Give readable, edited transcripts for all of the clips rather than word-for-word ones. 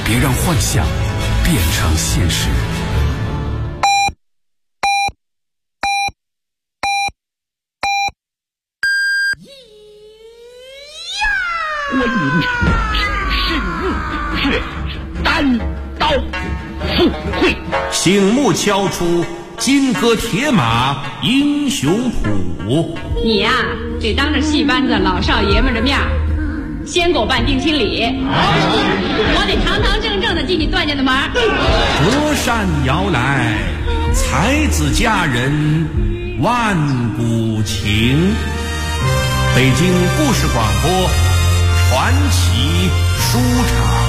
别让幻想变成现实。 观音只是日月，单刀赴会， 醒目敲出金戈铁马英雄谱。 你呀，得当着戏班子老少爷们的面先给我办定亲礼，我得堂堂正正的进你段家的门。 隔山遥来，才子佳人万古情。北京故事广播传奇书场。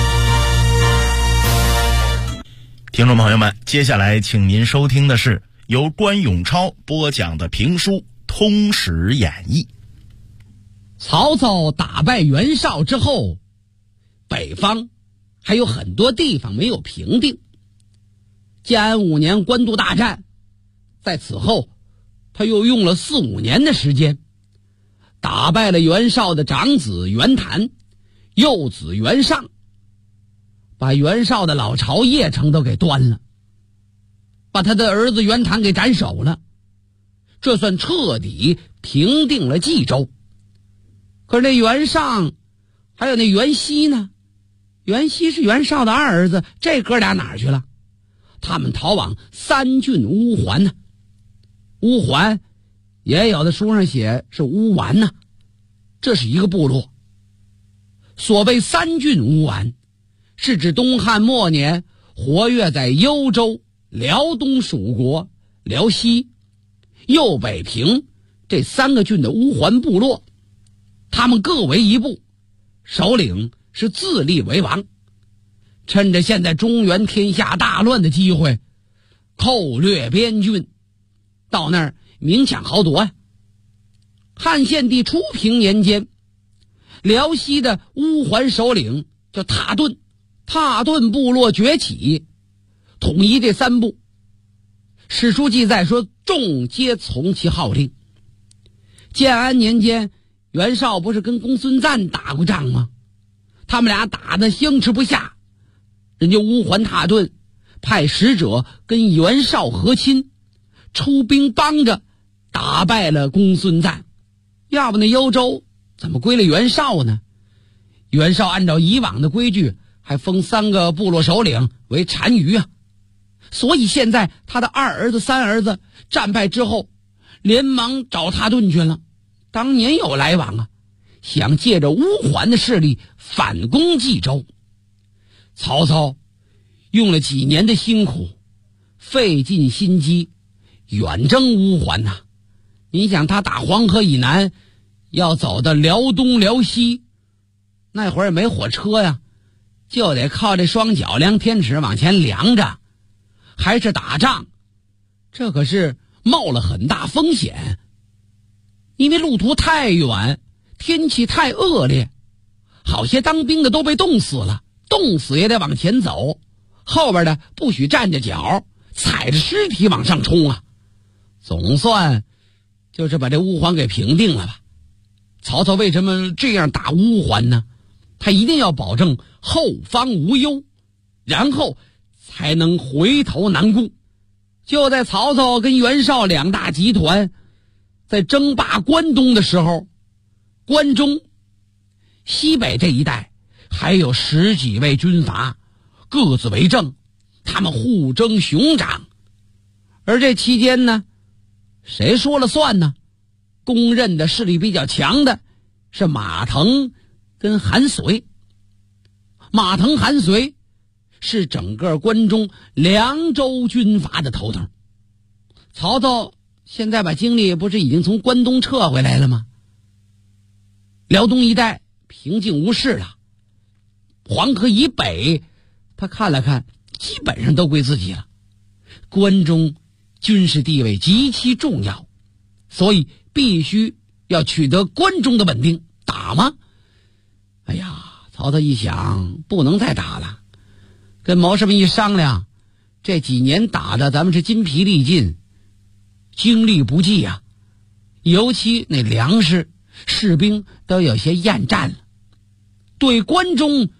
听众朋友们，接下来请您收听的是由关永超播讲的评书《通史演义》。 曹操打败袁绍之后，北方还有很多地方没有平定。建安5年官渡大战，在此后他又用了4、5年的时间，打败了袁绍的长子袁谭、幼子袁尚，把袁绍的老巢邺城都给端了，把他的儿子袁谭给斩首了，这算彻底平定了冀州。可是那袁尚还有那袁熙呢？袁熙是袁绍的二儿子，这哥俩哪儿去了？他们逃往3郡乌桓呢。乌桓也有的书上写是乌丸呢，这是一个部落。所谓3郡乌丸，是指东汉末年活跃在幽州、辽东属国、辽西、右北平这3个郡的乌桓部落，他们各为一部，首领是自立为王，趁着现在中原天下大乱的机会，寇掠边郡，到那儿明抢豪夺呀。汉献帝初平年间，辽西的乌桓首领叫蹋顿，蹋顿部落崛起，统一这3部。史书记载说，众皆从其号令。建安年间，袁绍不是跟公孙瓒打过仗吗？他们俩打得相持不下，人家乌桓蹋顿派使者跟袁绍和亲，出兵帮着打败了公孙瓒。要不那幽州怎么归了袁绍呢？袁绍按照以往的规矩，还封3个部落首领为单于啊。所以现在他的2儿子、3儿子战败之后，连忙找蹋顿去了。当年有来往啊，想借着乌桓的势力反攻冀州。曹操用了几年的辛苦，费尽心机，远征乌桓呐。你想他打黄河以南，要走到辽东、辽西，那会儿也没火车呀，就得靠这双脚量天尺往前量着，还是打仗，这可是冒了很大风险。因为路途太远，天气太恶劣，好些当兵的都被冻死了，冻死也得往前走，后边的不许站着脚，踩着尸体往上冲啊。总算就是把这乌桓给平定了吧。曹操为什么这样打乌桓呢？他一定要保证后方无忧，然后才能回头南顾。就在曹操跟袁绍2大集团在争霸关东的时候，关中西北这一带还有10几位军阀各自为政，他们互争熊掌。而这期间呢，谁说了算呢？公认的势力比较强的是马腾跟韩遂。马腾、韩遂是整个关中2州军阀的头头。曹操现在把精力不是已经从关东撤回来了吗？辽东一带平静无事了，黄河以北他看了看，基本上都归自己了。关中军事地位极其重要，所以必须要取得关中的稳定。打吗？哎呀，曹操一想，不能再打了，跟谋士们一商量，这几年打的咱们是筋疲力尽，精力不济啊，尤其那粮食士兵都有些厌战了，对关中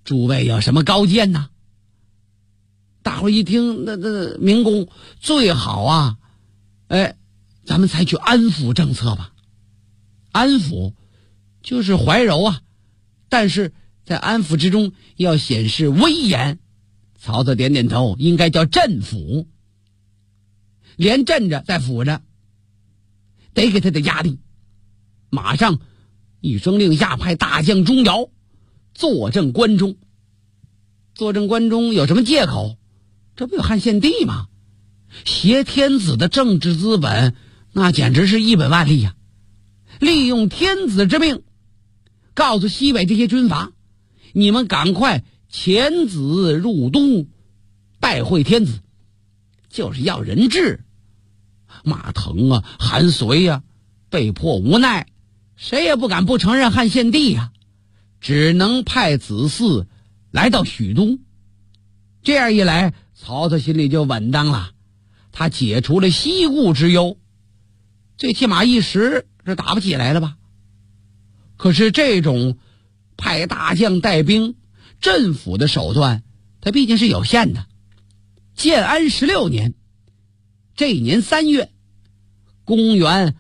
诸位有什么高见呢？大伙一听，那明公最好啊，咱们采取安抚政策吧。安抚就是怀柔啊，但是在安抚之中要显示威严。曹操点点头，应该叫镇抚，连镇着再抚着，得给他的压力。马上一声令下，派大将钟繇坐镇关中。坐镇关中有什么借口？这不有汉献帝吗？挟天子的政治资本，那简直是一本万利呀！利用天子之命，告诉西北这些军阀，你们赶快遣子入都，拜会天子，就是要人质。马腾啊，韩遂啊，被迫无奈，谁也不敢不承认汉献帝啊，只能派子嗣来到许都。这样一来，曹操心里就稳当了，他解除了西顾之忧，最起码一时是打不起来了吧。可是这种派大将带兵镇抚的手段，它毕竟是有限的。建安16年，这一年3月，公元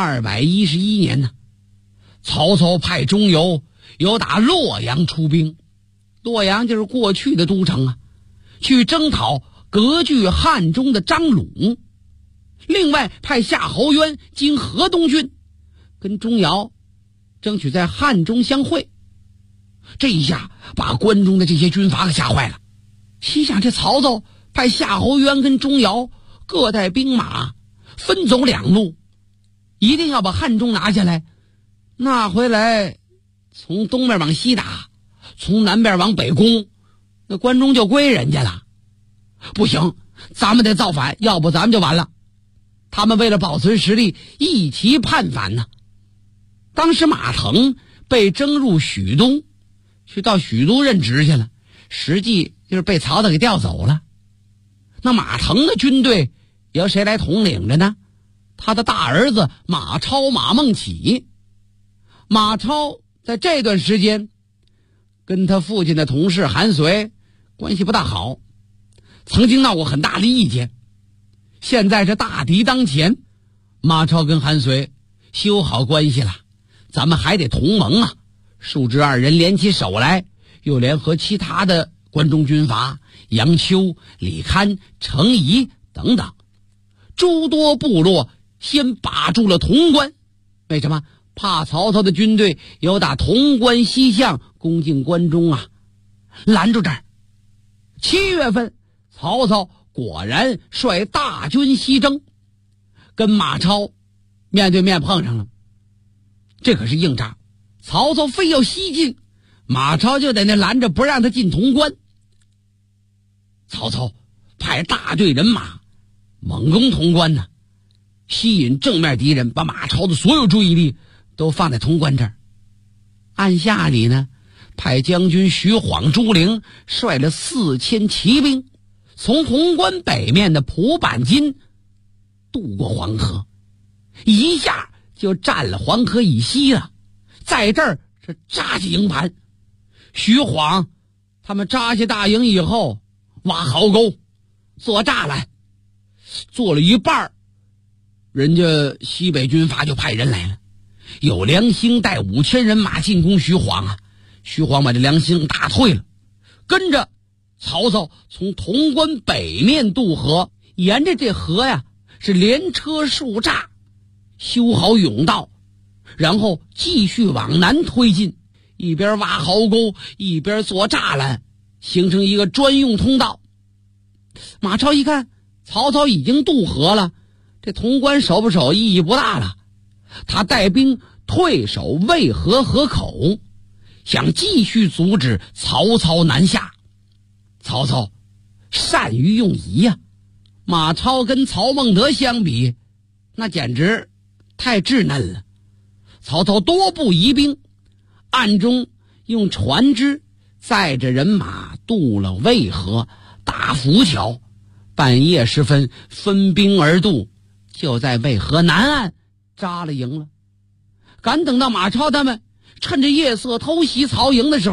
211年呢，曹操派钟繇由打洛阳出兵，洛阳就是过去的都城啊，去征讨割据汉中的张鲁。另外派夏侯渊经河东郡，跟钟繇争取在汉中相会。这一下把关中的这些军阀给吓坏了，心想这曹操派夏侯渊跟钟繇各带兵马分走2路，一定要把汉中拿下来，那回来从东边往西打，从南边往北攻，那关中就归人家了。不行，咱们得造反，要不咱们就完了。他们为了保存实力，一齐叛反呢。当时马腾被征入许都，去到许都任职去了，实际就是被曹操给调走了。那马腾的军队由谁来统领着呢？他的大儿子马超、马孟起。马超在这段时间跟他父亲的同事韩遂关系不大好，曾经闹过很大的意见。现在这大敌当前，马超跟韩遂修好关系了，咱们还得同盟啊。叔侄二人联起手来，又联合其他的关中军阀杨秋、李堪、程颐等等诸多部落，先把住了潼关。为什么？怕曹操的军队由打潼关西向攻进关中啊，拦住这儿。7月份，曹操果然率大军西征，跟马超面对面碰上了。这可是硬仗，曹操非要西进，马超就在那拦着不让他进潼关。曹操派大队人马猛攻潼关呢，吸引正面敌人，把马超的所有注意力都放在潼关这儿。暗下里呢，派将军徐晃、朱灵率了4000骑兵，从潼关北面的蒲坂津渡过黄河，一下就占了黄河以西了，在这儿是扎起营盘。徐晃他们扎下大营以后，挖壕沟，做栅栏，做了一半，人家西北军阀就派人来了，有梁兴带5000人马进攻徐晃啊。徐晃把这梁兴打退了，跟着曹操从潼关北面渡河，沿着这河呀是连车竖栅，修好甬道，然后继续往南推进，一边挖壕沟一边做栅栏，形成一个专用通道。马超一看曹操已经渡河了，这潼关守不守意义不大了，他带兵退守渭河河口，想继续阻止曹操南下。曹操善于用疑呀，马超跟曹孟德相比，那简直太稚嫩了。曹操多步移兵，暗中用船只载着人马渡了渭河，打浮桥，半夜时分分兵而渡，就在渭河南岸扎了营了。赶等到马超他们趁着夜色偷袭曹营的时候，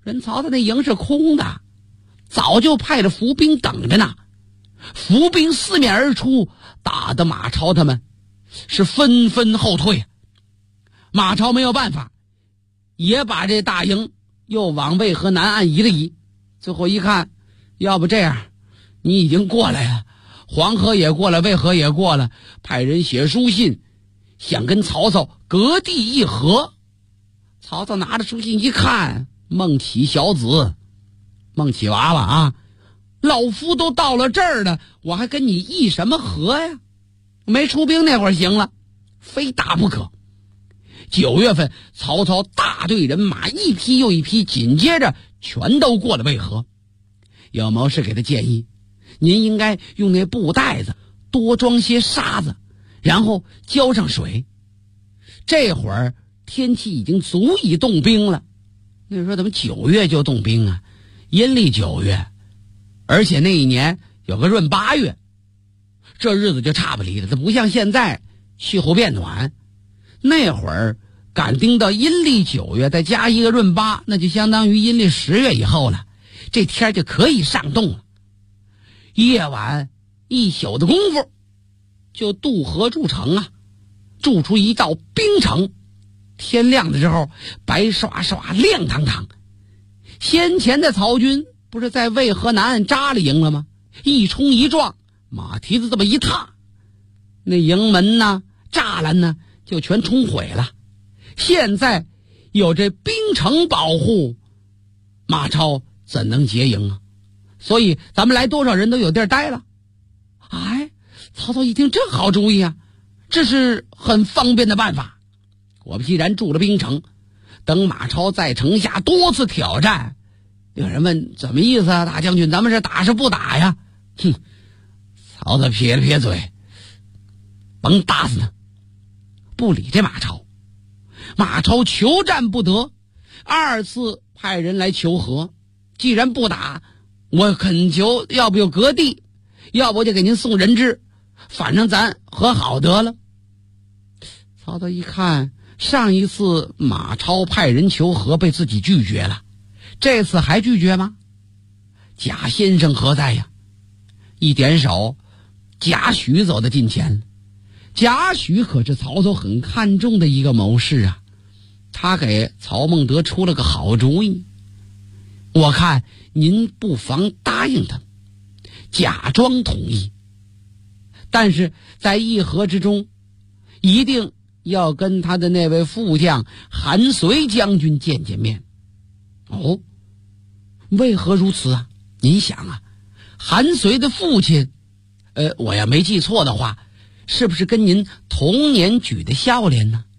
人曹操那营是空的，早就派着伏兵等着呢。伏兵四面而出，打得马超他们是纷纷后退。马超没有办法，也把这大营又往渭河南岸移了移。最后一看，要不这样，你已经过来了，黄河也过了，渭河也过了，派人写书信想跟曹操割地议和。曹操拿着书信一看，孟起小子，孟起娃娃啊，老夫都到了这儿了，我还跟你议什么和呀？没出兵那会儿行了，非打不可。9月份，曹操大队人马一批又一批，紧接着全都过了渭河。有谋士给他建议，您应该用那布袋子多装些沙子，然后浇上水。这会儿天气已经足以动兵了。那时候怎么9月就动兵啊？阴历9月，而且那一年有个闰8月，这日子就差不离了。它不像现在气候变暖，那会儿赶盯到阴历9月，再加一个闰8，那就相当于阴历10月以后了。这天就可以上冻了。夜晚一宿的功夫，就渡河筑城啊，筑出一道冰城。天亮的时候，白刷刷亮堂堂。先前的曹军不是在渭河南岸扎了营了吗？一冲一撞，马蹄子这么一踏，那营门呢、栅栏呢就全冲毁了。现在有这冰城保护，马超怎能劫营啊？所以咱们来多少人都有地儿待了。哎，曹操一听，这好主意啊，这是很方便的办法。果不其然，筑了冰城。等马超在城下多次挑战，有人问怎么意思啊？大将军，咱们是打是不打呀？哼！曹操撇了撇嘴，甭打死他，不理这马超。马超求战不得，二次派人来求和。既然不打，我恳求，要不就割地，要不就给您送人质，反正咱和好得了。曹操一看，上一次马超派人求和被自己拒绝了，这次还拒绝吗？贾先生何在呀？一点手，贾诩走到近前。贾诩可是曹操很看重的一个谋士啊，他给曹孟德出了个好主意。我看您不妨答应他，假装同意，但是在议和之中，一定要跟他的那位副将韩遂将军见见面。哦，为何如此啊？您想啊，韩遂的父亲，我要没记错的话，是不是跟您同年举的孝廉呢？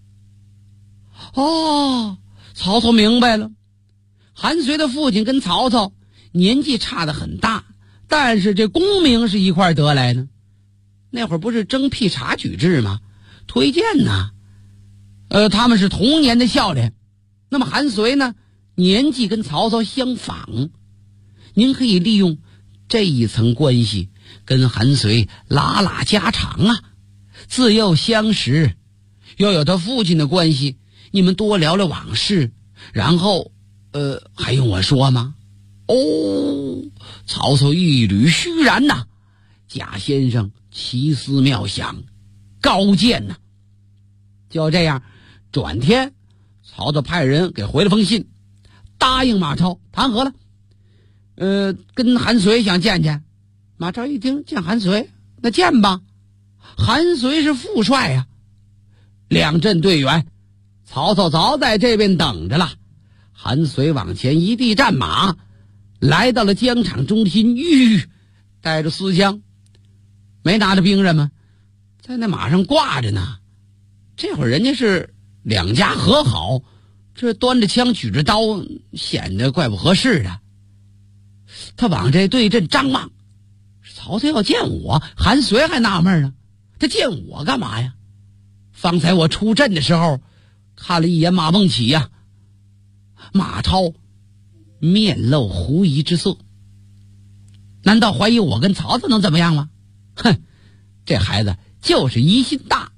哦，曹操明白了。韩遂的父亲跟曹操年纪差得很大，但是这功名是一块得来的。那会儿不是征辟察举制吗？推荐呢，他们是同年的孝廉。那么韩遂呢，年纪跟曹操相仿，您可以利用这一层关系跟韩遂拉拉家常啊。自幼相识，又有他父亲的关系，你们多聊聊往事，然后还用我说吗？哦，曹操一捋须髯呐，贾先生奇思妙想，高见呐。就这样，转天曹操派人给回了封信，答应马超谈和了。跟韩遂想见见。马超一听见韩遂，那见吧。韩遂是副帅呀，两阵队员，曹操早在这边等着了。韩遂往前一地战马，来到了疆场中心，带着私枪，没拿着兵刃吗？在那马上挂着呢。这会儿人家是两家和好，这端着枪举着刀，显得怪不合适的。他往这对阵张望，曹操要见我，韩遂还纳闷呢，他见我干嘛呀？方才我出阵的时候看了一眼马孟起呀。马超面露狐疑之色，难道怀疑我跟曹操能怎么样吗？哼，这孩子就是疑心大。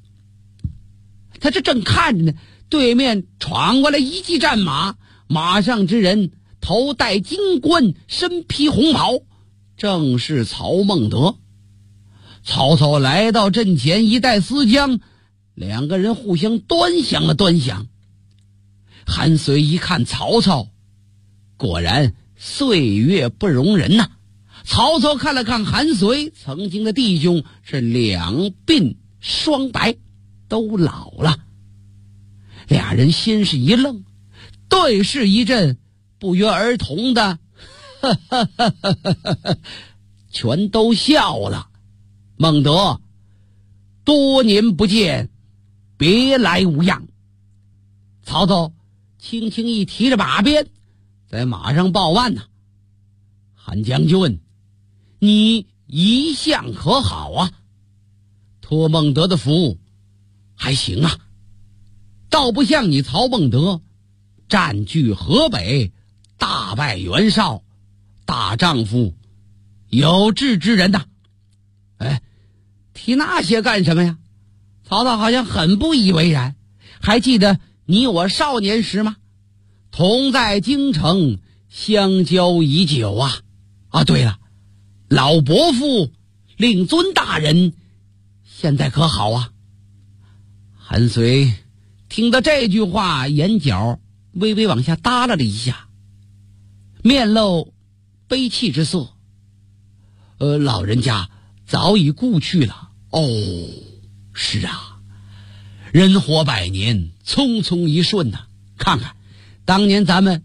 他这正看着呢，对面闯过来一骑战马，马上之人头戴金冠，身披红袍，正是曹孟德。曹操来到阵前，一带丝缰，两个人互相端详了端详。韩遂一看曹操，果然岁月不容人呐。曹操看了看韩遂，曾经的弟兄是两鬓霜白，都老了。俩人先是一愣，对视一阵，不约而同的全都笑了。孟德，多年不见，别来无恙。曹操轻轻一提着马鞭，在马上抱腕呐。韩将军，你一向可好啊？托孟德的福，还行啊，倒不像你曹孟德占据河北，大败袁绍，大丈夫有志之人呐。哎，提那些干什么呀？曹操好像很不以为然。还记得你我少年时吗？同在京城，相交已久啊。啊，对了，老伯父令尊大人现在可好啊？韩遂听到这句话，眼角微微往下耷拉了一下，面露悲戚之色。老人家早已故去了。哦，是啊，人活百年，匆匆一瞬呐。看看当年咱们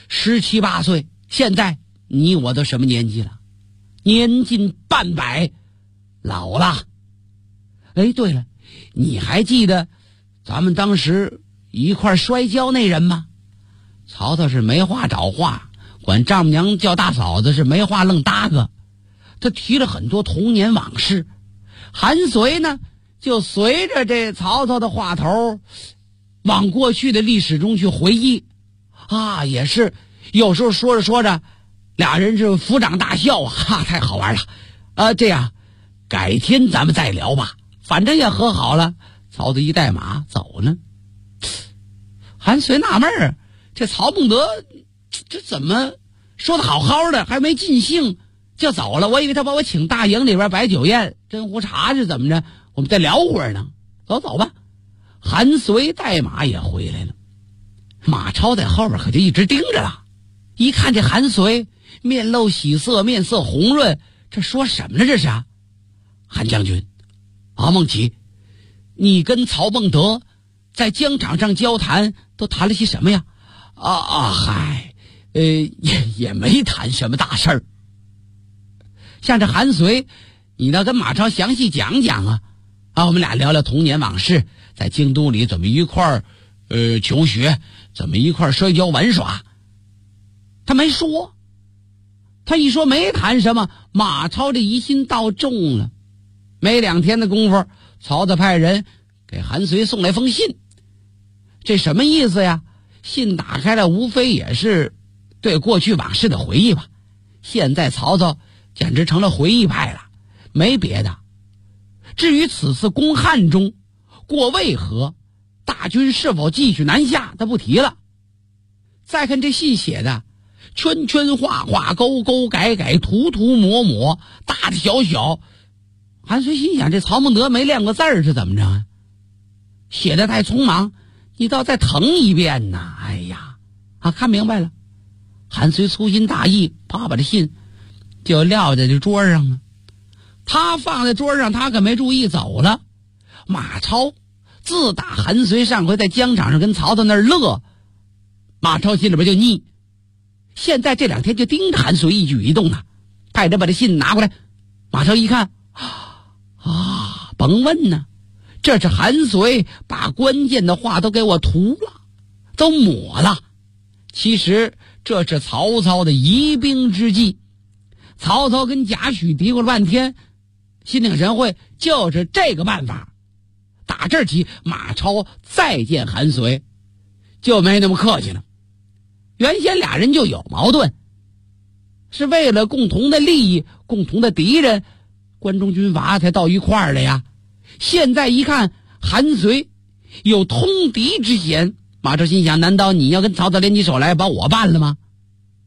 17、18岁，现在你我都什么年纪了？年近半百，老了。哎，对了，你还记得咱们当时一块摔跤那人吗？曹操是没话找话，管丈母娘叫大嫂子是没话愣搭个。他提了很多童年往事。韩遂呢，就随着这曹操的话头，往过去的历史中去回忆。啊，也是有时候说着说着，俩人是抚掌大笑啊，哈，太好玩了。这样改天咱们再聊吧，反正也和好了。曹操一带马走了。韩遂纳闷儿，这曹孟德这怎么说的好好的，还没尽兴就走了？我以为他把我请大营里边摆酒宴斟壶茶是怎么着，我们再聊会儿呢。走吧。韩遂带马也回来了，马超在后边可就一直盯着了。一看这韩遂面露喜色，面色红润，这说什么呢？这是啊，韩将军，孟起，你跟曹孟德在疆场上交谈都谈了些什么呀？嗨，也没谈什么大事儿。像这韩遂，你倒跟马超详细讲讲啊！我们俩聊聊童年往事，在京都里怎么一块求学，怎么一块摔跤玩耍。他没说，他一说没谈什么，马超这疑心倒重了。没2天的功夫，曹操派人给韩遂送来封信。这什么意思呀？信打开了，无非也是对过去往事的回忆吧。现在曹操简直成了回忆派了，没别的。至于此次攻汉中，过渭河，大军是否继续南下，他不提了。再看这信写的，圈圈画画，勾勾改改，涂涂抹抹，大大小小。韩遂心想，这曹孟德没练过字儿是怎么着啊？写的太匆忙，你倒再誊一遍呐！哎呀，看明白了。韩遂粗心大意，把这信就撂在这桌上了。他放在桌上，他可没注意走了。马超自打韩遂上回在疆场上跟曹操那儿乐，马超心里边就腻。现在这2天就盯着韩遂一举一动啊，派人把这信拿过来。马超一看，甭问呢，这是韩遂把关键的话都给我涂了，都抹了。其实这是曹操的疑兵之计。曹操跟贾诩嘀咕了半天，心领神会，就是这个办法。打这儿起，马超再见韩遂就没那么客气了。原先俩人就有矛盾，是为了共同的利益、共同的敌人，关中军阀才到一块儿的呀。现在一看韩遂有通敌之嫌，马超心想，难道你要跟曹操联起手来把我办了吗？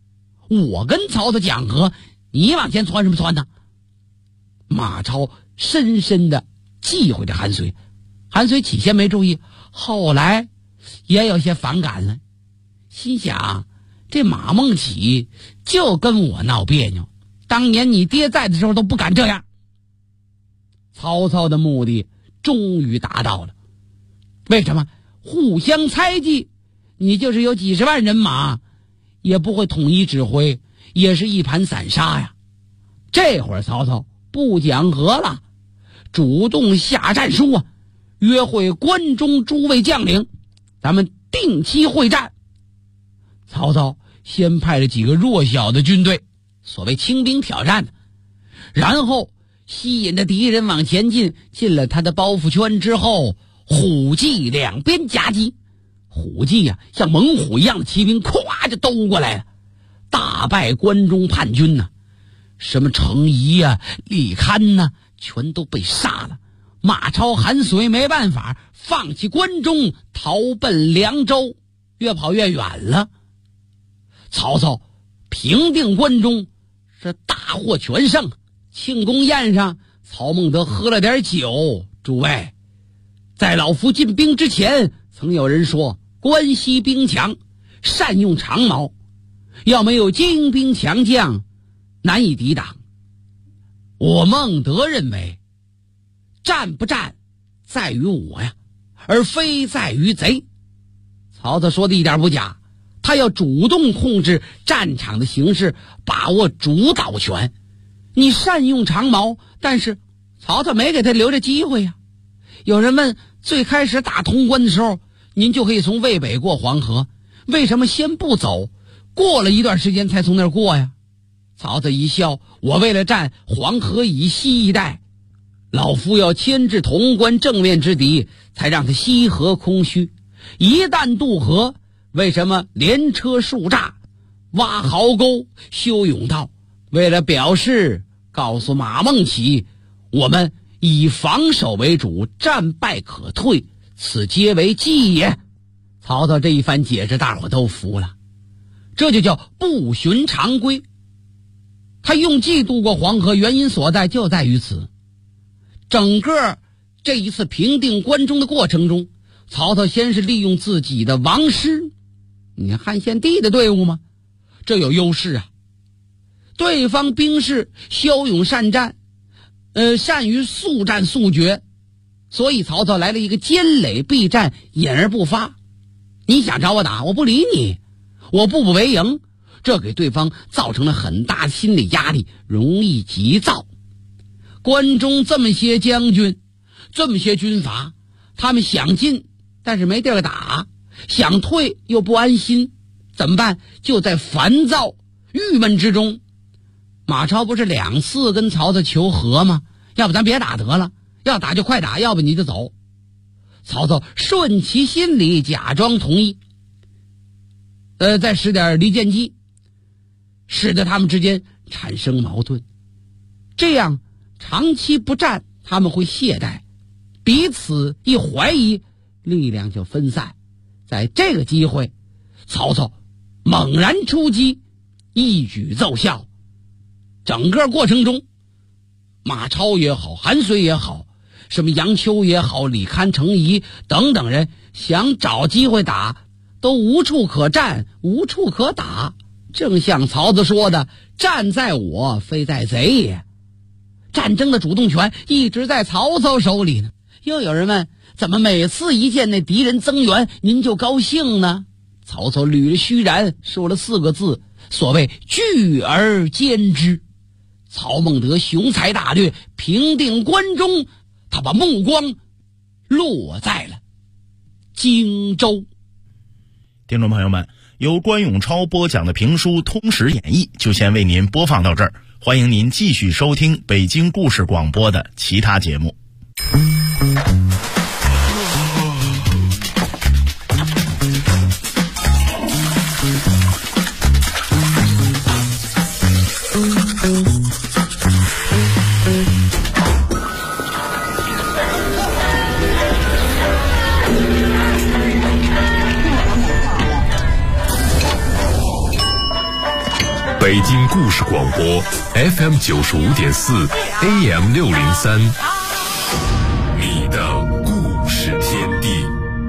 我跟曹操讲和，你往前窜什么窜呢？马超深深的忌讳着韩遂，韩遂起先没注意，后来也有些反感了，心想这马孟起就跟我闹别扭，当年你爹在的时候都不敢这样。曹操的目的终于达到了，为什么？互相猜忌，你就是有几十万人马也不会统一指挥，也是一盘散沙呀。这会儿曹操不讲和了，主动下战书啊，约会关中诸位将领，咱们定期会战。曹操先派了几个弱小的军队，所谓轻兵挑战，然后吸引着敌人往前进，进了他的包袱圈之后，虎骑两边夹击。虎骑呀，像猛虎一样的骑兵咵就兜过来了，大败关中叛军呐，什么程颐呀、李堪呐，全都被杀了。马超、韩遂没办法，放弃关中，逃奔凉州，越跑越远了。曹操平定关中，是大获全胜。庆功宴上，曹孟德喝了点酒，诸位，在老夫进兵之前，曾有人说关西兵强，善用长矛，要没有精兵强将，难以抵挡。我孟德认为，战不战在于我呀，而非在于贼。曹操说的一点不假，他要主动控制战场的形势，把握主导权。你善用长矛，但是曹操没给他留着机会呀。有人问，最开始打潼关的时候，您就可以从渭北过黄河，为什么先不走，过了一段时间才从那儿过呀？曹操一笑，我为了战黄河以西一带，老夫要牵制潼关正面之敌，才让他西河空虚。一旦渡河，为什么连车数栅，挖壕沟，修甬道？为了表示告诉马孟起，我们以防守为主，战败可退，此皆为计也。曹操这一番解释，大伙都服了，这就叫不循常规。他用计渡过黄河，原因所在就在于此。整个这一次平定关中的过程中，曹操先是利用自己的王师，你汉献帝的队伍吗？这有优势啊。对方兵士骁勇善战，善于速战速决，所以曹操来了一个坚垒必战，隐而不发。你想找我打，我不理你，我步步为营，这给对方造成了很大的心理压力，容易急躁。关中这么些将军，这么些军阀，他们想进但是没地儿打，想退又不安心，怎么办？就在烦躁郁闷之中。马超不是2次跟曹操求和吗？要不咱别打得了，要打就快打，要不你就走。曹操顺其心理，假装同意，再使点离间计，使得他们之间产生矛盾。这样长期不战，他们会懈怠，彼此一怀疑，力量就分散。在这个机会，曹操猛然出击，一举奏效。整个过程中，马超也好，韩遂也好，什么杨秋也好，李堪、程颐等等人想找机会打，都无处可战，无处可打。正像曹操说的，战在我，非在贼也。战争的主动权一直在曹操手里呢。又有人问，怎么每次一见那敌人增援，您就高兴呢？曹操捋了须髯，说了4个字，所谓聚而歼之。曹孟德雄才大略，平定关中，他把目光落在了荆州。 听众朋友们，由关永超播讲的评书《通史演义》就先为您播放到这儿，欢迎您继续收听北京故事广播的其他节目。 广播 FM 95.4 AM 603，你的故事天地。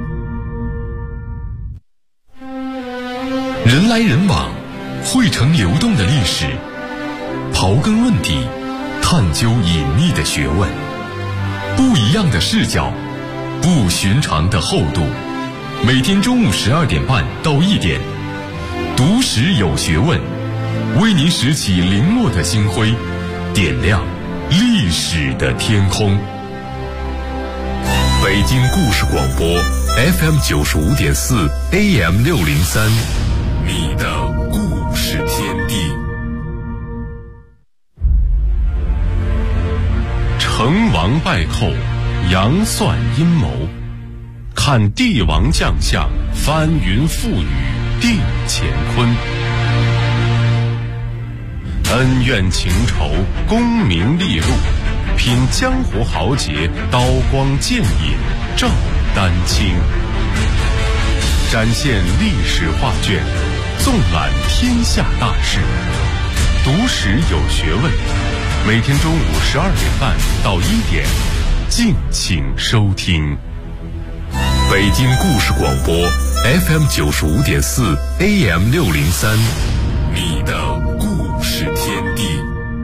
人来人往，汇成流动的历史，刨根问底，探究隐秘的学问，不一样的视角，不寻常的厚度。每天中午12点半到1点，读史有学问，为您拾起零落的星辉，点亮历史的天空。北京故事广播 FM 95.4 AM 603，你的故事天地。成王败寇，杨算阴谋，看帝王将相，翻云覆雨，定乾坤。恩怨情仇，功名利禄，品江湖豪杰，刀光剑影，照丹青。展现历史画卷，纵览天下大事，读史有学问。每天中午12点半到1点，敬请收听。北京故事广播 FM 95.4 AM 603，你的故事天地。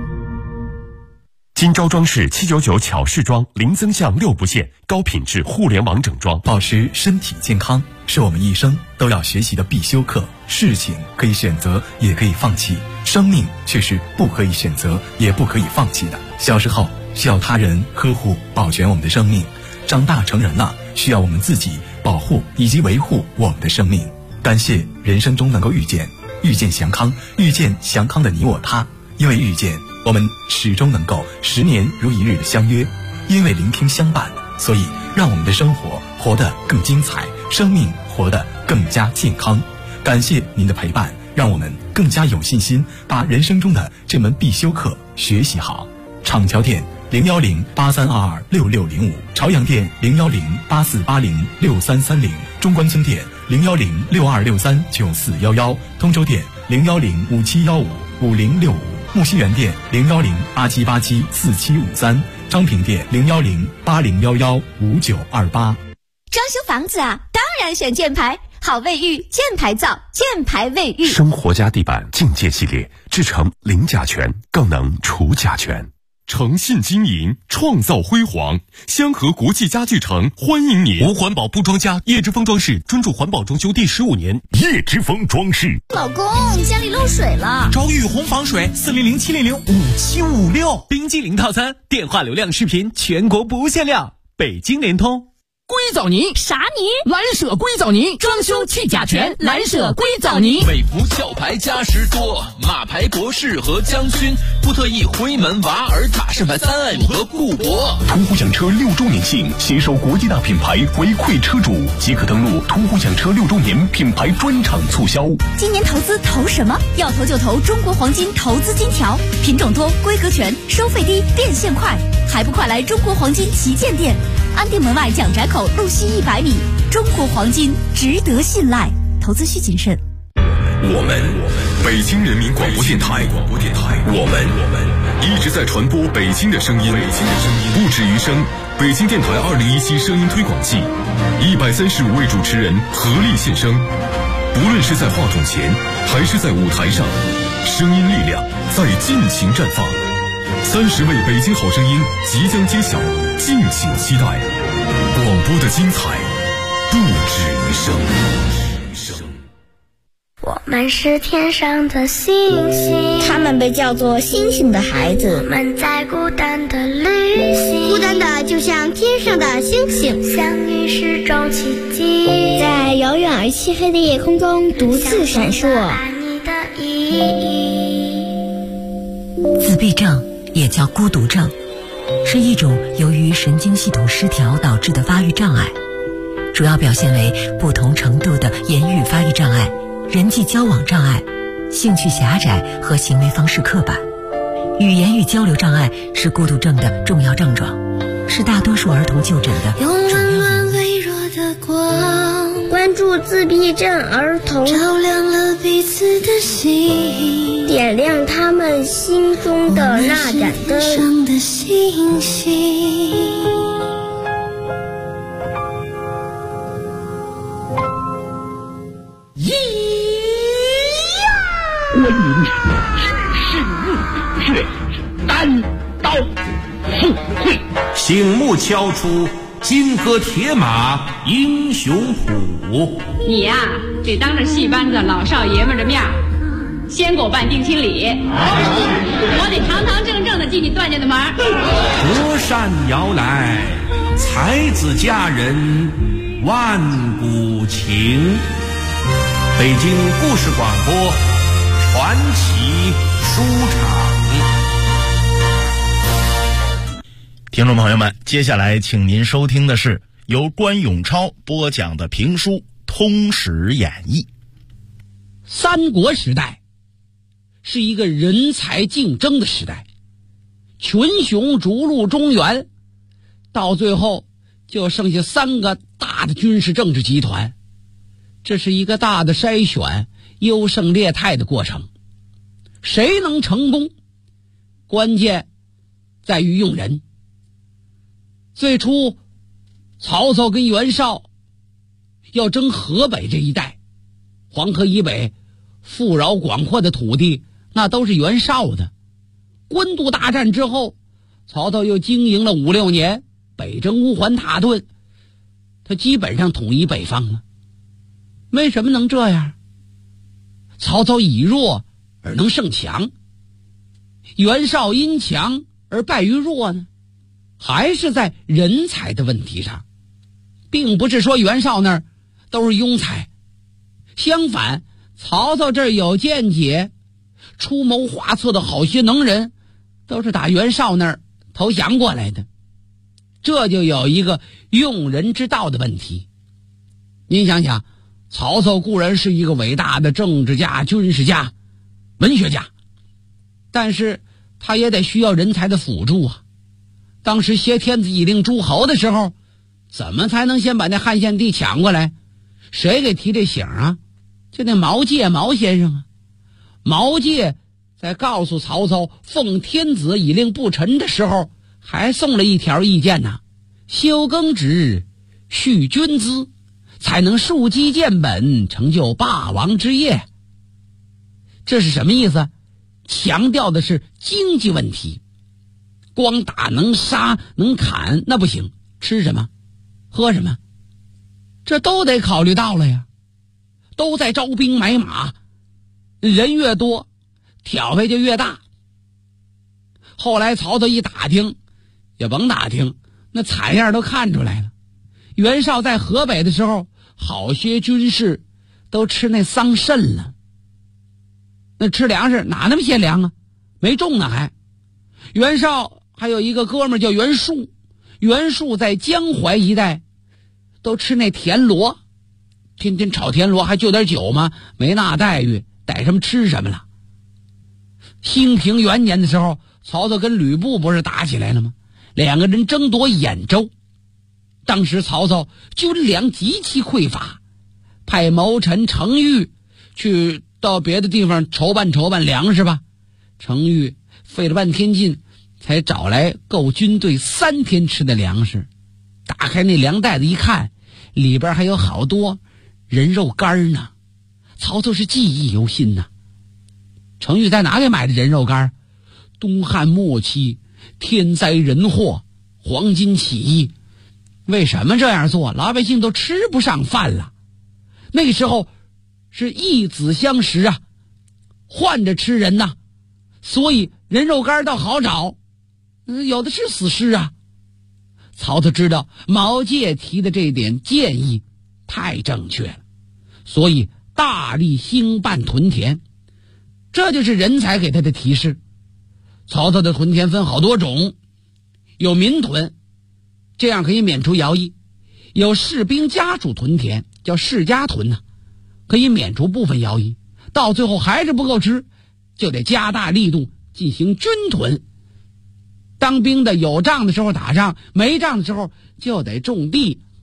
金招装饰799巧饰装，零增项6不限，高品质互联网整装。 保持身体健康是我们一生都要学习的必修课。事情可以选择，也可以放弃，生命却是不可以选择，也不可以放弃的。小时候需要他人呵护保全我们的生命，长大成人了，需要我们自己保护以及维护我们的生命。感谢人生中能够遇见祥康，遇见祥康的你我他。因为遇见，我们始终能够10年如一日的相约；因为聆听相伴，所以让我们的生活活得更精彩，生命活得更加健康。感谢您的陪伴，让我们更加有信心把人生中的这门必修课学习好。厂桥店01083226605，朝阳店01084806330，中关村店01062639411，通州店01057155065，木樨园店01087874753，昌平店01080115928。 装修房子啊，当然选箭牌，好卫浴，箭牌造，箭牌卫浴。 生活家地板境界系列，制成零甲醛，更能除甲醛。诚信经营，创造辉煌。香河国际家具城欢迎您！无环保不装家，叶之峰装饰专注环保装修第15年。叶之峰装饰。 老公，家里漏水了， 找雨虹防水，400-700-5756。冰激凌套餐，电话流量视频全国不限量，北京联通。 硅藻泥啥泥？ 蓝舍硅藻泥，装修去甲醛，蓝舍硅藻泥。 美孚壳牌嘉实多，马牌博士和将军，布特意辉门瓦尔塔盛牌3M 和固博。 途虎养车6周年庆，携手国际大品牌回馈车主，即可登录途虎养车6周年品牌专场促销。 今年投资投什么？要投就投中国黄金投资金条，品种多，规格全，收费低，变现快，还不快来中国黄金旗舰店？安定门外蒋宅口路西100米，中国黄金值得信赖，投资需谨慎。 我们北京人民广播电台，我们一直在传播北京的声音，不止于声。北京电台2017声音推广季，135位主持人合力献声，不论是在话筒前还是在舞台上，声音力量在尽情绽放。30位北京好声音即将揭晓，敬请期待。广播的精彩不止于声。 我们是天上的星星， 他们被叫做星星的孩子。 我们在孤单的旅行， 孤单的就像天上的星星， 相遇是种奇迹， 在遥远而漆黑的夜空中独自闪烁。 爱你的意义。 自闭症也叫孤独症，是一种由于神经系统失调导致的发育障碍，主要表现为不同程度的言语发育障碍、人际交往障碍、兴趣狭窄和行为方式刻板。语言与交流障碍是孤独症的重要症状，是大多数儿童就诊的主要原因。 温暖微弱的光，关助自闭症儿童， 照亮了彼此的心， 点亮他们心中的那盏灯。 上的星星， 我饮是日月单刀赴会， 醒目敲出金戈铁马英雄谱。 你呀，得当着戏班子老少爷们的面先给我办定亲礼，我得堂堂正正的进你段家的门。 隔山遥来，才子佳人万古情。北京故事广播传奇书场。 听众朋友们，接下来请您收听的是由关永超播讲的评书《通史演义》。 三国时代是一个人才竞争的时代，群雄逐鹿中原，到最后就剩下3个大的军事政治集团，这是一个大的筛选优胜劣汰的过程。谁能成功，关键在于用人。最初曹操跟袁绍要争河北这一带，黄河以北富饶广阔的土地那都是袁绍的。官渡大战之后，曹操又经营了5、6年，北征乌桓塔顿，他基本上统一北方了。为什么能这样？曹操以弱而能胜强，袁绍因强而败于弱呢？还是在人才的问题上，并不是说袁绍那儿都是庸才，相反，曹操这儿有见解、出谋划策的好些能人，都是打袁绍那儿投降过来的。这就有一个用人之道的问题。您想想，曹操固然是一个伟大的政治家、军事家、文学家，但是他也得需要人才的辅助啊。当时挟天子以令诸侯的时候，怎么才能先把那汉献帝抢过来？谁给提这醒啊？就那毛玠毛先生啊。毛玠在告诉曹操奉天子以令不臣的时候，还送了一条意见呢：修耕植，蓄军资，才能树基建本，成就霸王之业。这是什么意思？强调的是经济问题。光打能杀能砍那不行，吃什么喝什么这都得考虑到了呀。都在招兵买马，人越多挑费就越大。后来曹操一打听，也甭打听，那惨样都看出来了。袁绍在河北的时候，好些军士都吃那桑葚了。那吃粮食哪那么些粮啊？没种呢还。袁绍还有一个哥们儿叫袁术，袁术在江淮一带都吃那田螺，天天炒田螺，还就点酒吗？没那待遇，逮什么吃什么了。兴平元年的时候，曹操跟吕布不是打起来了吗？2个人争夺兖州。当时曹操军粮极其匮乏，派谋臣程昱去到别的地方筹办粮食吧。程昱费了半天劲才找来够军队3天吃的粮食。打开那粮袋子一看，里边还有好多人肉干呢。曹操是记忆犹新呐。程昱在哪给买的人肉干？东汉末期天灾人祸，黄巾起义。为什么这样做？老百姓都吃不上饭了。那时候是义子相食啊，换着吃人呐，所以人肉干倒好找，有的是死尸啊。曹操知道毛玠提的这点建议太正确了，所以大力兴办屯田。这就是人才给他的提示。曹操的屯田分好多种，有民屯，这样可以免除徭役；有士兵家属屯田，叫士家屯呢，可以免除部分徭役。到最后还是不够吃，就得加大力度进行军屯。当兵的有仗的时候打仗，没仗的时候就得种地，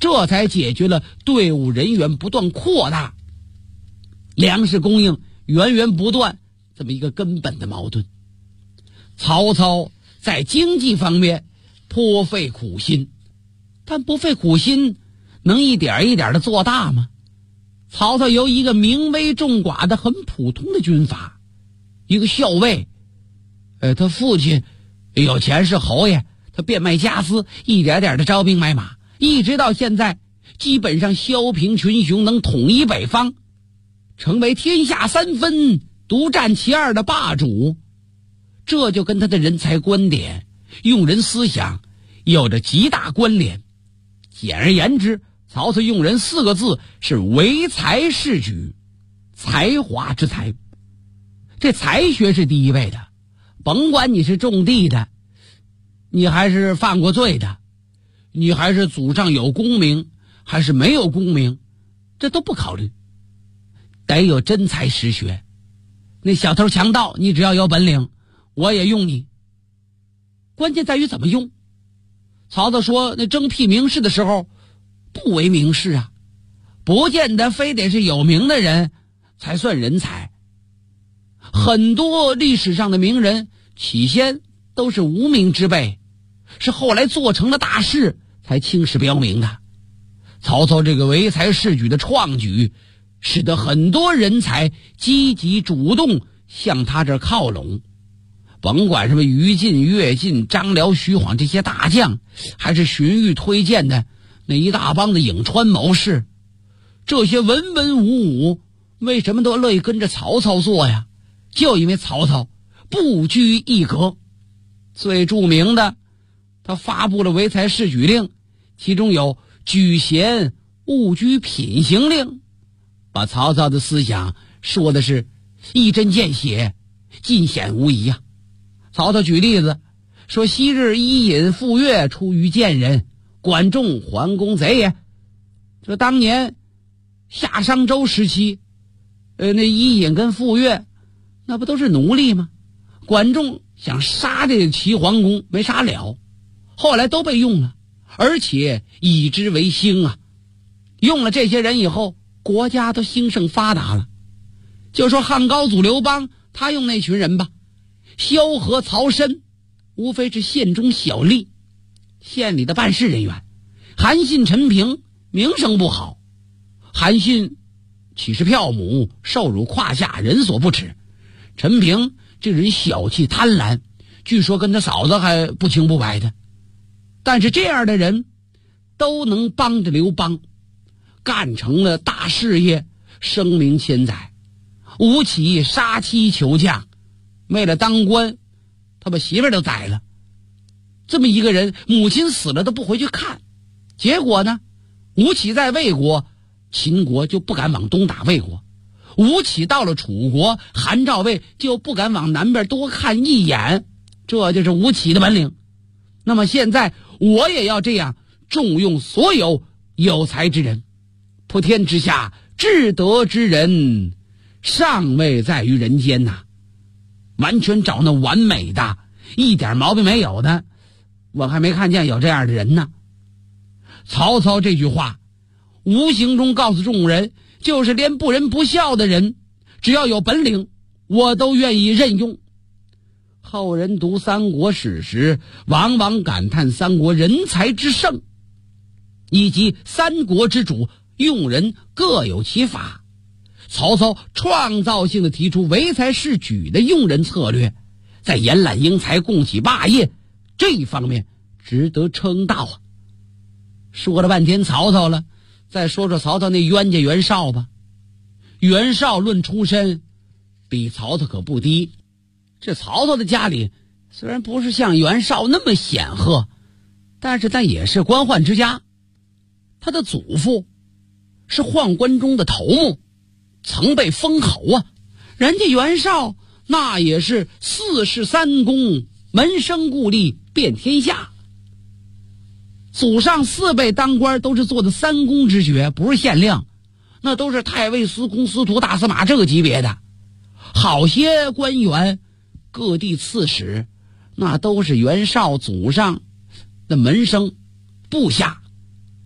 这才解决了队伍人员不断扩大、粮食供应源源不断这么一个根本的矛盾。曹操在经济方面颇费苦心，但不费苦心能一点一点的做大吗？曹操由一个明威重寡的很普通的军阀，一个校尉，他父亲有钱是侯爷，他变卖家私，一点点的招兵买马，一直到现在基本上削平群雄，能统一北方，成为天下三分独占其二的霸主。这就跟他的人才观点、用人思想有着极大关联。简而言之，曹操用人4个字是唯才是举，才华之才。这才学是第一位的，甭管你是种地的，你还是犯过罪的，你还是祖上有功名还是没有功名，这都不考虑，得有真才实学。那小偷强盗，你只要有本领，我也用你。关键在于怎么用。曹操说，那征辟名士的时候不为名士啊，不见得非得是有名的人才算人才。很多历史上的名人起先都是无名之辈，是后来做成了大事才青史标明的。曹操这个唯才是举的创举，使得很多人才积极主动向他这儿靠拢。甭管什么于禁、乐进、张辽、徐晃这些大将，还是荀彧推荐的那一大帮的颍川谋士，这些文文武武为什么都乐意跟着曹操做呀？就因为曹操不拘一格。最著名的，他发布了唯才是举令，其中有举贤勿拘品行令，把曹操的思想说的是一针见血，尽显无疑啊。曹操举例子说，昔日伊尹傅说出于贱人，管仲桓公贼也。说当年夏商周时期，那伊尹跟傅说那不都是奴隶吗？管仲想杀这齐桓公没杀了，后来都被用了，而且以之为兴啊。用了这些人以后，国家都兴盛发达了。就说汉高祖刘邦，他用那群人吧，萧何、曹参无非是县中小吏，县里的办事人员。韩信、陈平名声不好，韩信岂是票母，受辱胯下，人所不齿。陈平这人小气贪婪，据说跟他嫂子还不清不白的。但是这样的人都能帮着刘邦干成了大事业，声名千载。吴起杀妻求将，为了当官，他把媳妇儿都宰了。这么一个人，母亲死了都不回去看。结果呢，吴起在魏国，秦国就不敢往东打魏国；吴起到了楚国，韩赵魏就不敢往南边多看一眼。这就是吴起的本领。那么现在我也要这样重用所有有才之人。普天之下至德之人，尚未在于人间呐。完全找那完美的，一点毛病没有的，我还没看见有这样的人呢。曹操这句话无形中告诉众人，就是连不仁不孝的人，只要有本领，我都愿意任用。后人读三国史时，往往感叹三国人才之盛，以及三国之主用人各有其法。曹操创造性的提出唯才是举的用人策略，在延揽英才、供给霸业这一方面值得称道啊。说了半天曹操了，再说说曹操那冤家袁绍吧。袁绍论出身比曹操可不低，这曹操的家里虽然不是像袁绍那么显赫，但是他也是官宦之家。他的祖父是宦官中的头目，曾被封侯啊。人家袁绍那也是4世3公，门生故吏遍天下。祖上4辈当官都是做的3公之爵，不是县令，那都是太尉、司空、司徒、大司马这个级别的。好些官员、各地刺史，那都是袁绍祖上的门生部下。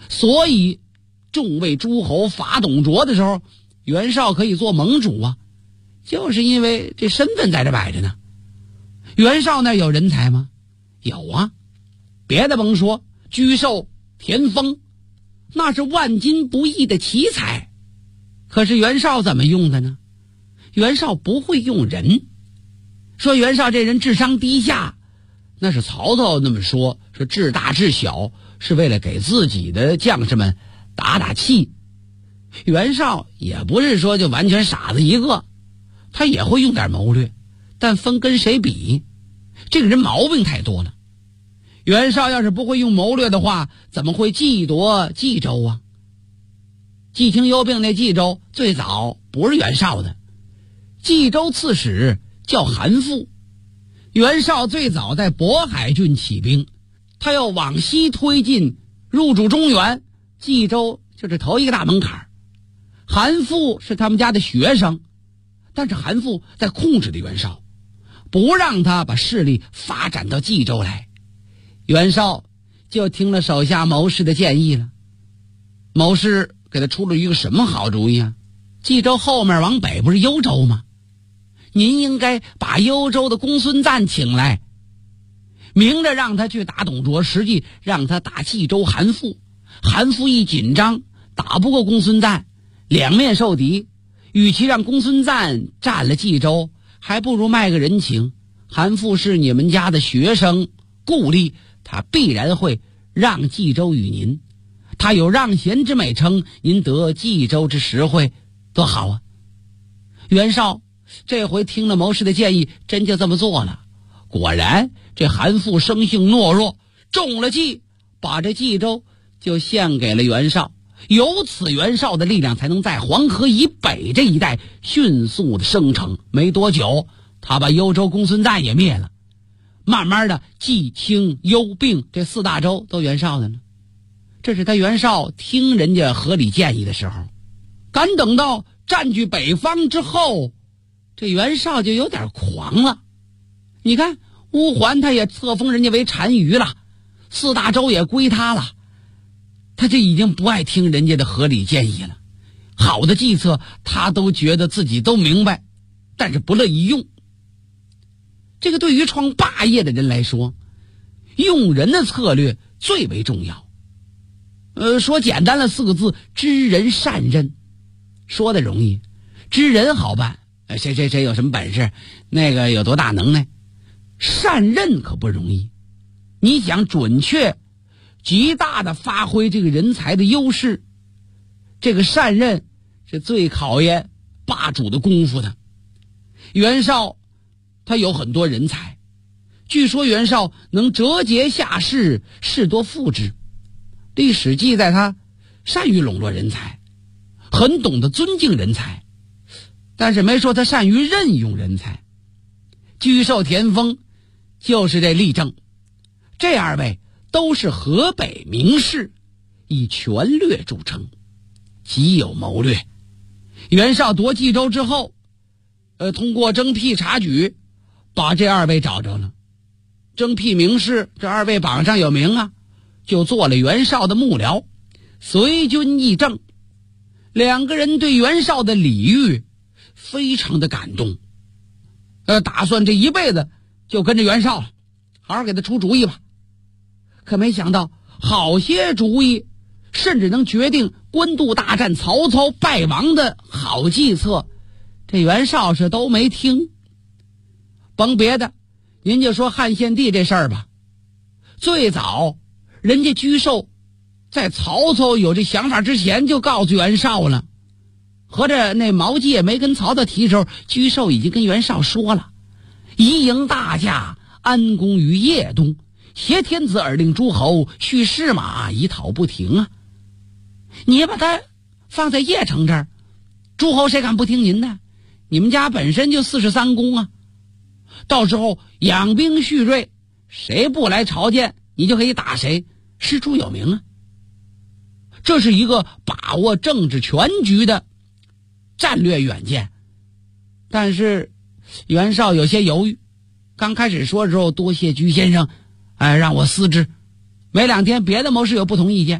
所以众位诸侯伐董卓的时候，袁绍可以做盟主啊，就是因为这身份在这摆着呢。袁绍那有人才吗？有啊，别的甭说，沮授、田丰那是万金不易的奇才，可是袁绍怎么用的呢？袁绍不会用人。说袁绍这人智商低下，那是曹操那么说智大智小，是为了给自己的将士们打打气。袁绍也不是说就完全傻子一个，他也会用点谋略，但分跟谁比。这个人毛病太多了。袁绍要是不会用谋略的话，怎么会计夺冀州啊？冀青幽并那冀州最早不是袁绍的，冀州刺史叫韩馥。袁绍最早在渤海郡起兵，他要往西推进入主中原，冀州就是头一个大门槛。韩馥是他们家的学生，但是韩馥在控制着袁绍，不让他把势力发展到冀州来。袁绍就听了手下谋士的建议了。谋士给他出了一个什么好主意啊？冀州后面往北不是幽州吗？您应该把幽州的公孙瓒请来，明着让他去打董卓，实际让他打冀州韩馥。韩馥一紧张，打不过公孙瓒，两面受敌，与其让公孙瓒占了冀州，还不如卖个人情。韩馥是你们家的学生，故吏，他必然会让冀州与您，他有让贤之美称，您得冀州之实惠，多好啊！袁绍这回听了谋士的建议，真就这么做了。果然这韩馥生性懦弱，中了计，把这冀州就献给了袁绍。由此袁绍的力量才能在黄河以北这一带迅速的生成。没多久，他把幽州公孙瓒也灭了。慢慢的，冀青幽并这四大州都袁绍的了。这是他袁绍听人家合理建议的时候。敢等到占据北方之后，这袁绍就有点狂了。你看乌桓他也册封人家为单于了，四大州也归他了，他就已经不爱听人家的合理建议了。好的计策他都觉得自己都明白，但是不乐意用。这个对于创霸业的人来说，用人的策略最为重要。说简单了4个字，知人善任。说的容易，知人好办，谁有什么本事，那个有多大能耐。善任可不容易，你想准确极大的发挥这个人才的优势，这个善任是最考验霸主的功夫的。袁绍他有很多人才，据说袁绍能折节下士，士多副之。历史记载他善于笼络人才，很懂得尊敬人才，但是没说他善于任用人才。沮授、田丰就是这例证。这2位都是河北名士，以权略著称，极有谋略。袁绍夺冀州之后，通过征辟察举，把这2位找着了。征辟名士，这2位榜上有名啊，就做了袁绍的幕僚，随军议政。2个人对袁绍的礼遇非常的感动，打算这一辈子就跟着袁绍了，好好给他出主意吧。可没想到好些主意，甚至能决定官渡大战曹操败亡的好计策，这袁绍是都没听。甭别的，您就说汉献帝这事儿吧。最早人家沮授在曹操有这想法之前就告诉袁绍了，合着那毛玠没跟曹操提的时候，沮授已经跟袁绍说了，宜迎大驾，安宫于邺东，挟天子而令诸侯，蓄士马以讨不停啊。你把他放在邺城这儿，诸侯谁敢不听您的？你们家本身就43公啊，到时候养兵蓄锐，谁不来朝见你就可以打谁，师出有名啊。这是一个把握政治全局的战略远见。但是袁绍有些犹豫，刚开始说的时候多谢沮先生让我思之。没2天别的谋士有不同意见，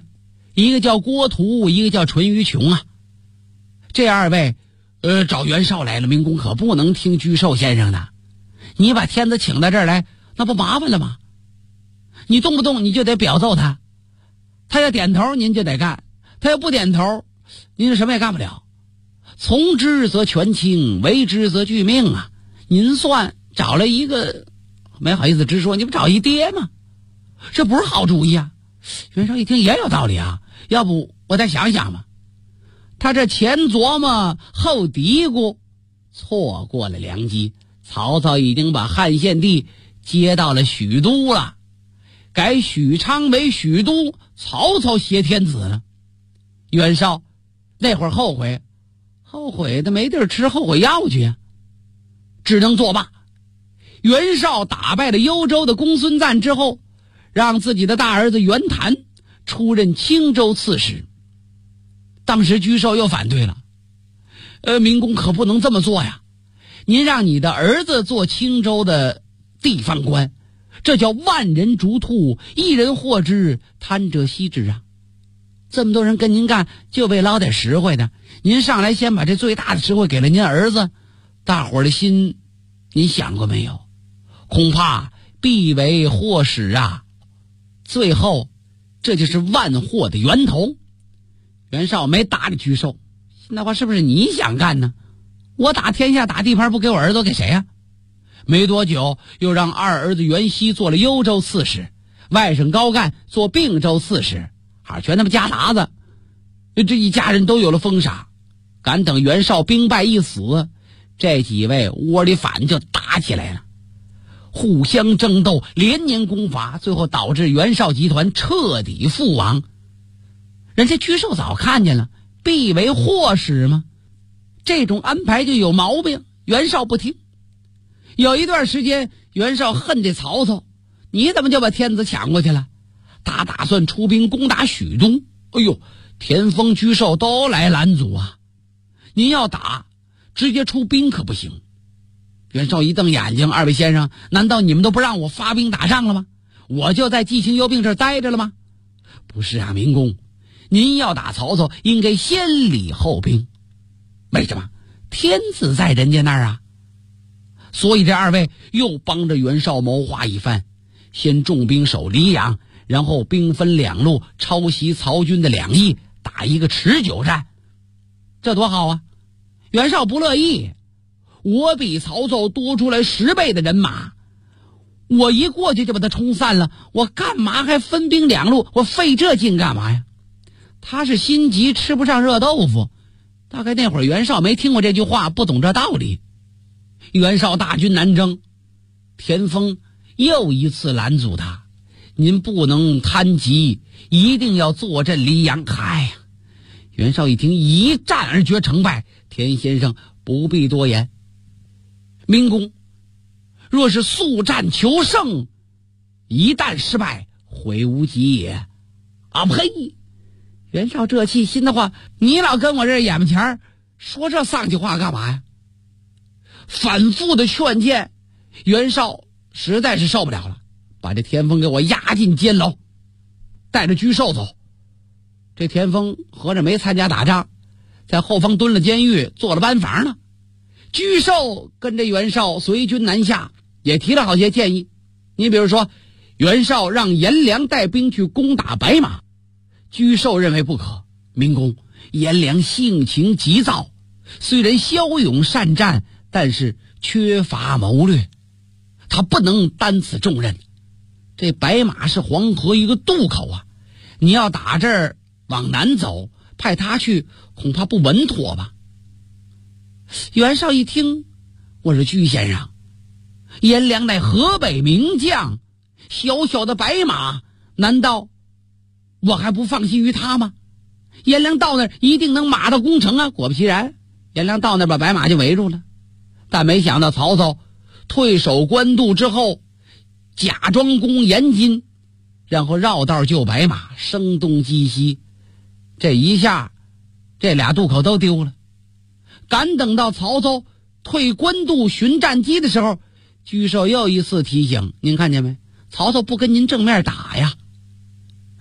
一个叫郭图，一个叫淳于琼啊。这二位找袁绍来了，明公可不能听居寿先生的。你把天子请到这儿来，那不麻烦了吗？你动不动你就得表奏他，他要点头您就得干，他要不点头您什么也干不了。从之则权倾，为之则拒命啊。您算找了一个，没好意思直说，你不找一爹吗？这不是好主意啊。袁绍一听也有道理啊，要不我再想想吧。他这前琢磨后嘀咕，错过了良机。曹操已经把汉献帝接到了许都了，改许昌为许都，曹操挟天子了。袁绍那会儿后悔的没地儿吃后悔药去啊，只能作罢。袁绍打败了幽州的公孙瓒之后，让自己的大儿子袁谭出任青州刺史。当时居寿又反对了，明公可不能这么做呀，您让你的儿子做青州的地方官，这叫万人逐兔，一人获之，贪者惜之啊。这么多人跟您干，就为捞点实惠的，您上来先把这最大的实惠给了您儿子，大伙儿的心您想过没有？恐怕必为祸始啊。最后这就是万祸的源头。袁绍没搭理居寿，那话是不是你想干呢？我打天下打地盘不给我儿子给谁啊？没多久又让二儿子袁熙做了幽州刺史，外甥高干做并州刺史，全他妈家杂子，这一家人都有了封赏。敢等袁绍兵败一死，这几位窝里反就打起来了，互相争斗，连年攻伐，最后导致袁绍集团彻底覆亡。人家居寿早看见了，必为祸始嘛，这种安排就有毛病。袁绍不听，有一段时间袁绍恨这曹操，你怎么就把天子抢过去了？他打算出兵攻打许都。哎呦，田丰、居寿都来拦阻啊！您要打，直接出兵可不行。袁绍一瞪眼睛，二位先生，难道你们都不让我发兵打仗了吗？我就在纪清幽并这儿待着了吗？不是啊，明公，您要打曹操，应该先礼后兵。为什么？天子在人家那儿啊。所以这二位又帮着袁绍谋划一番，先重兵守黎阳，然后兵分两路抄袭曹军的两翼，打一个持久战。这多好啊！袁绍不乐意，我比曹操多出来10倍的人马，我一过去就把他冲散了，我干嘛还分兵两路？我费这劲干嘛呀？他是心急吃不上热豆腐，大概那会儿袁绍没听过这句话，不懂这道理。袁绍大军南征，田丰又一次拦阻他，您不能贪急，一定要坐镇黎阳。嗨呀，袁绍一听一战而决成败，田先生不必多言。明公若是速战求胜，一旦失败，悔无及也。啊呸！袁绍这气心的话，你老跟我这眼巴前儿说这丧气话干嘛呀？反复的劝谏，袁绍实在是受不了了，把这田丰给我押进监牢，带着居寿走。这田丰合着没参加打仗，在后方蹲了监狱，做了班房呢。居寿跟着袁绍随军南下，也提了好些建议。你比如说，袁绍让颜良带兵去攻打白马，居寿认为不可。明公，颜良性情急躁，虽然骁勇善战，但是缺乏谋略，他不能担此重任。这白马是黄河一个渡口啊，你要打这儿往南走，派他去恐怕不稳妥吧。袁绍一听，我说居先生，颜良乃河北名将，小小的白马，难道我还不放心于他吗？颜良到那儿一定能马到攻城啊。果不其然，颜良到那儿把白马就围住了。但没想到曹操退守官渡之后，假装攻延津，然后绕道救白马，声东击西。这一下这俩渡口都丢了。赶等到曹操退官渡寻战机的时候，居寿又一次提醒，您看见没？曹操不跟您正面打呀。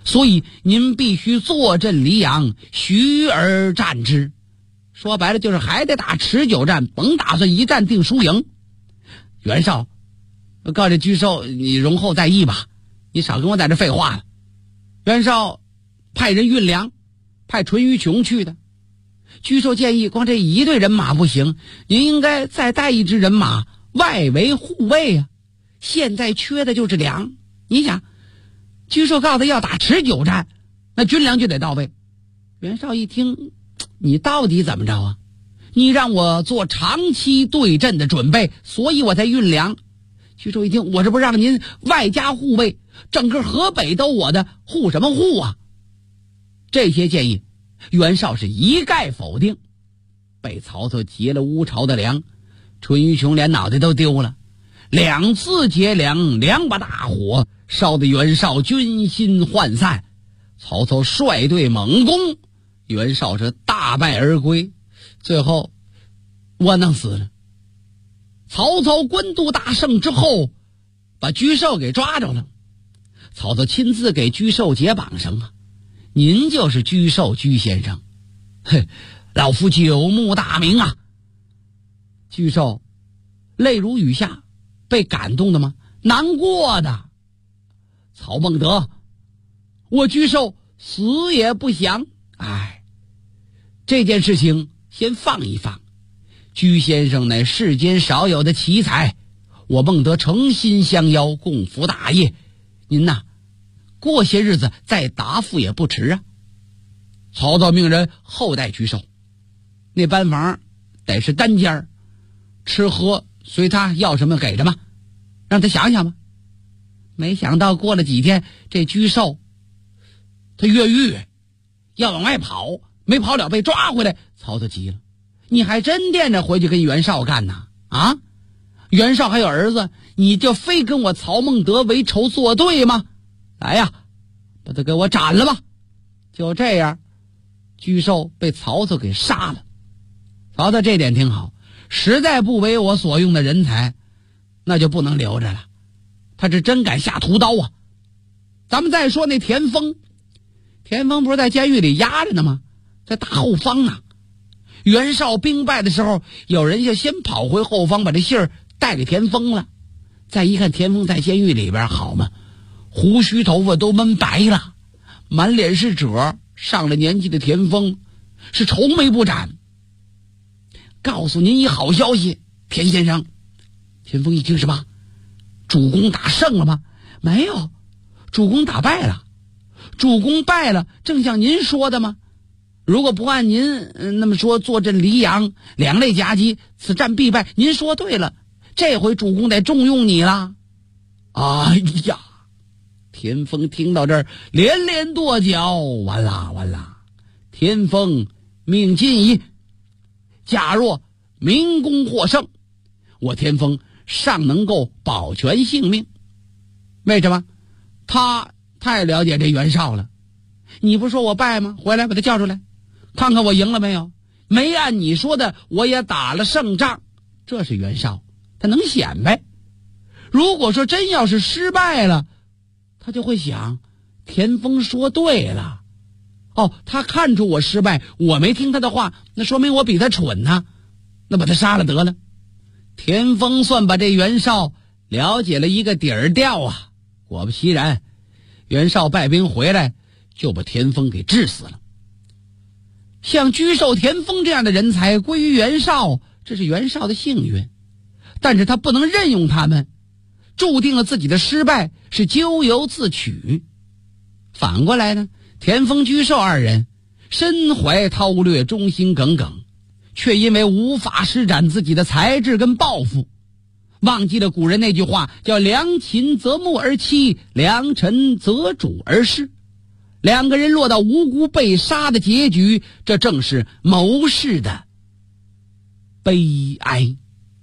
所以您必须坐镇黎阳，徐而战之。说白了就是还得打持久战，甭打算一战定输赢。袁绍告这居寿，你容后再议吧，你少跟我在这废话了。袁绍派人运粮，派淳于琼去的。居寿建议光这一队人马不行，您应该再带一支人马外围护卫啊，现在缺的就是粮。你想居寿告诉他要打持久战，那军粮就得到位。袁绍一听，你到底怎么着啊？你让我做长期对阵的准备，所以我才运粮。居寿一听，我这不让您外加护卫，整个河北都我的，护什么护啊？这些建议袁绍是一概否定，被曹操劫了乌巢的粮，淳于琼连脑袋都丢了。2次劫粮，2把大火烧得袁绍军心涣散。曹操率队猛攻，袁绍是大败而归，最后窝囊死了。曹操官渡大胜之后，把居寿给抓着了。曹操亲自给居寿解绑上啊，您就是居寿居先生。嘿，老夫久慕大名啊。居寿泪如雨下，被感动的吗？难过的。曹孟德，我居寿死也不降。哎，这件事情先放一放。居先生乃世间少有的奇才，我孟德诚心相邀，共扶大业。您呐，过些日子再答复也不迟啊。曹操命人厚待居寿，那班房得是单间，吃喝随他要什么给什么，让他想想吧。没想到过了几天，这居寿他越狱，要往外跑，没跑了被抓回来。曹操急了，你还真惦着回去跟袁绍干呢？啊，袁绍还有儿子，你就非跟我曹孟德为仇作对吗？来呀，把他给我斩了吧。就这样，居寿被曹操给杀了。曹操这点挺好，实在不为我所用的人才，那就不能留着了。他是真敢下屠刀啊。咱们再说那田丰，田丰不是在监狱里压着呢吗？在大后方呢。袁绍兵败的时候，有人就先跑回后方，把这信儿带给田丰了。再一看田丰在监狱里边，好嘛，胡须头发都闷白了，满脸是褶，上了年纪的田丰是愁眉不展。告诉您一好消息，田先生。田丰一听，什么？主公打胜了吗？没有，主公打败了。主公败了，正像您说的吗？如果不按您那么说，坐镇黎阳，两肋夹击，此战必败。您说对了，这回主公得重用你了。哎呀，田丰听到这儿连连跺脚，完啦完啦！田丰命尽矣。假若明公获胜，我田丰尚能够保全性命。为什么？他太了解这袁绍了。你不说我败吗？回来把他叫出来，看看我赢了没有。没按你说的，我也打了胜仗。这是袁绍，他能显摆。如果说真要是失败了，他就会想，田丰说对了。哦，他看出我失败，我没听他的话，那说明我比他蠢呢。那把他杀了得了。田丰算把这袁绍了解了一个底儿掉啊。果不其然，袁绍败兵回来，就把田丰给治死了。像居寿、田丰这样的人才归于袁绍，这是袁绍的幸运，但是他不能任用他们，注定了自己的失败是咎由自取。反过来呢，田丰、居寿二人身怀韬略，忠心耿耿，却因为无法施展自己的才智跟抱负，忘记了古人那句话，叫良禽择木而栖，良臣择主而事。两个人落到无辜被杀的结局，这正是谋士的悲哀。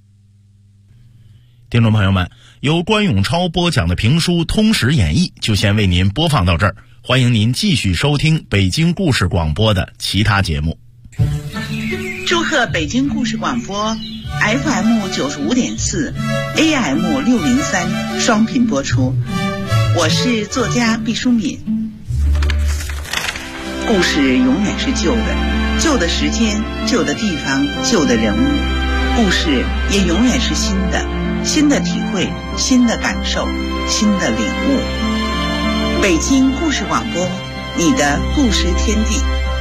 听众朋友们，由关永超播讲的评书《通史演义》就先为您播放到这儿，欢迎您继续收听北京故事广播的其他节目。 祝贺北京故事广播 FM 95.4 AM 603双频播出，我是作家毕淑敏。 故事永远是旧的，旧的时间、旧的地方、旧的人物，故事也永远是新的，新的体会、新的感受、新的领悟。北京故事广播，你的故事天地。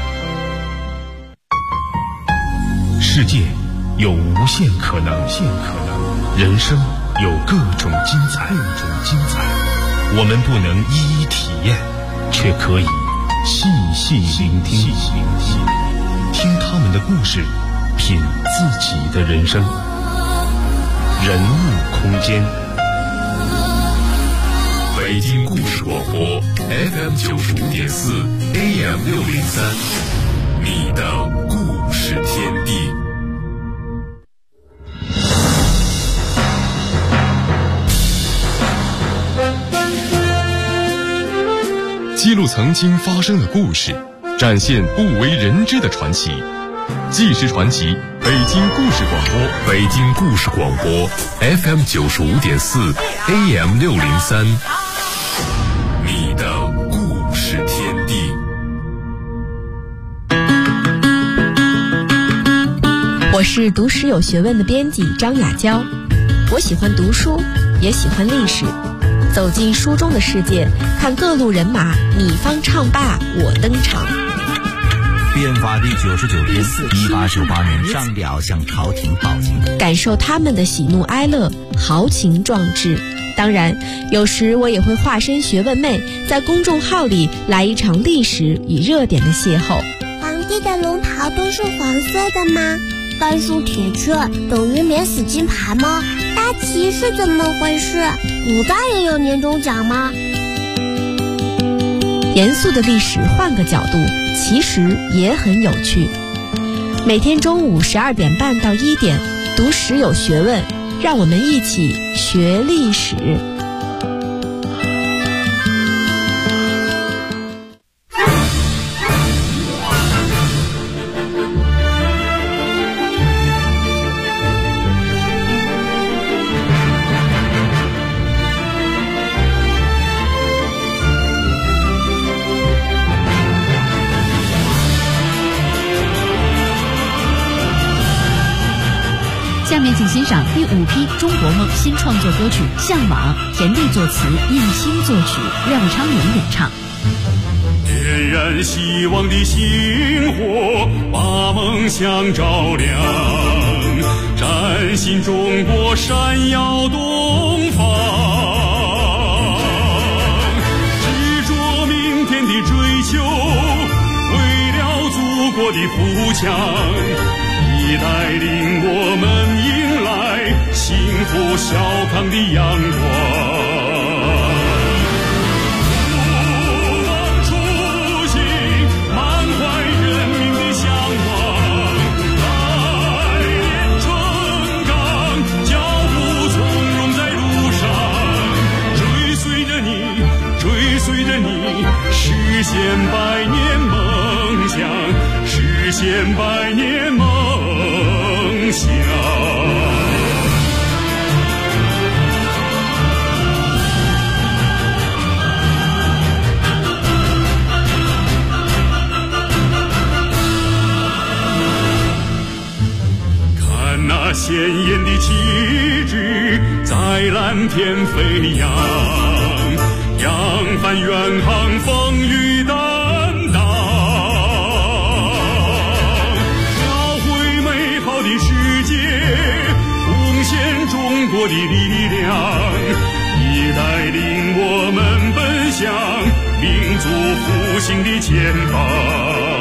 世界有无限可能，人生有各种精彩。我们不能一一体验，却可以细细聆听，听他们的故事，品自己的人生。人物空间，北京故事广播 FM95.4 AM603，你的故事天地。记录曾经发生的故事，展现不为人知的传奇。纪实传奇，北京故事广播，北京故事广播 FM95.4 AM603，你的故事天地。 我是读史有学问的编辑张雅娇，我喜欢读书，也喜欢历史。走进书中的世界，看各路人马，你方唱罢我登场。 变法第99天，1898年上表向朝廷报警， 感受他们的喜怒哀乐，豪情壮志。当然，有时我也会化身学问妹，在公众号里来一场历史与热点的邂逅。 皇帝的龙袍都是黄色的吗？半数铁券等于免死金牌吗？大旗是怎么回事？古代也有年终奖吗？ 严肃的历史换个角度，其实也很有趣。每天中午12点半到1点，读史有学问，让我们一起学历史。 下面请欣赏第5批中国梦新创作歌曲《向往》，田地作词，应兴作曲，廖昌永演唱。 点燃希望的星火，把梦想照亮，崭新中国闪耀东方，执着明天的追求，为了祖国的富强，你带领我们迎来幸福小康的阳光。不忘初心，满怀人民的向往，百年成钢，脚步从容在路上，追随着你，实现百年梦想，实现百年梦想。看那鲜艳的旗帜在蓝天飞扬，扬帆远航，风雨担当，描绘美好的世界，贡献中国的力量，你带领我们奔向民族复兴的前方。